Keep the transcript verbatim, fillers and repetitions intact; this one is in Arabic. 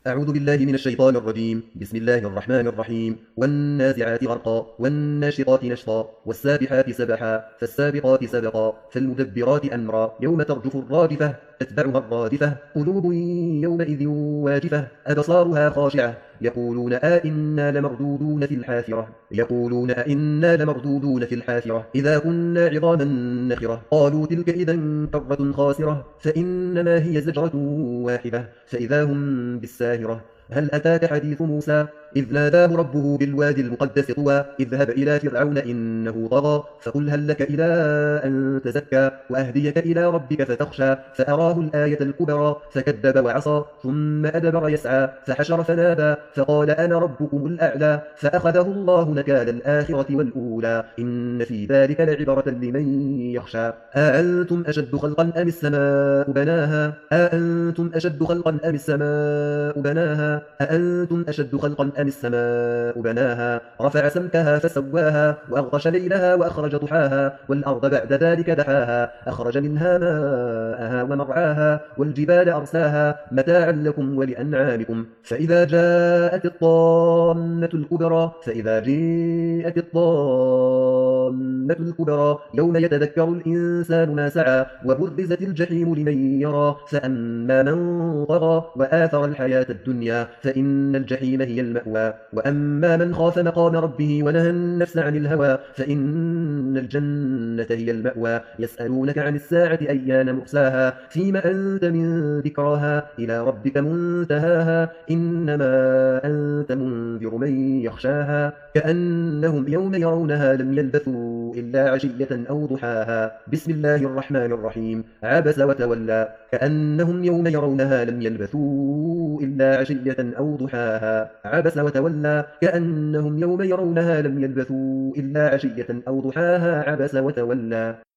أعوذ بالله من الشيطان الرجيم. بسم الله الرحمن الرحيم. والنازعات غرقا والناشطات نشطا والسابحات سبحا فالسابقات سبقا فالمدبرات أمرا يوم ترجف الراجفة تتبعها الرادفة قلوب يومئذ واجفة أبصارها خاشعة يقولون أئنا لمردودون في الحافرة يقولون أئنا لمردودون في الحافرة إذا كنا عظاما نخرة قالوا تلك إذا كرة خاسرة فإنما هي زجرة واحدة فإذا هم بالساهرة هل أتاك حديث موسى إذ ناداه ربه بالوادي المقدس طوى اذهب إلى فرعون إنه طغى فقل هل لك إلى أن تزكى وأهديك إلى ربك فتخشى فأراه الآية الكبرى فكذب وعصى ثم أدبر يسعى فحشر فنادى فقال أنا ربكم الأعلى فأخذه الله نكال الآخرة والأولى إن في ذلك لعبرة لمن يخشى أأنتم أشد خلقا أم السماء بناها أأنتم أشد خلقا أم السماء بناها أأنتم أشد خلقا أم السماء بناها رفع سمكها فسواها وأغطش ليلها وأخرج ضحاها والأرض بعد ذلك دحاها أخرج منها ماءها ومرعاها والجبال أرساها متاعا لكم ولأنعامكم فإذا جاءت الطامة الكبرى فإذا جاءت الطامة الكبرى يوم يتذكر الإنسان ما سعى وبرزت الجحيم لمن يرى فأما من طغى وآثر الحياة الدنيا فإن الجحيم هي المأوى وأما من خاف مقام ربه ونهى النفس عن الهوى فإن الجنة هي المأوى يسألونك عن الساعة أيان مرساها فيما أنت من ذكراها إلى ربك منتهاها إنما أنت منذر من يخشاها كأنهم يوم يرونها لم يلبثوا إلا عشية أو ضحاها بسم الله الرحمن الرحيم عبس وتولى كأنهم يوم يرونها لم يلبثوا إلا عشية أو ضحاها عبس وتولى كأنهم يوم يرونها لم يلبثوا إلا عشية أو ضحاها عبس وتولى.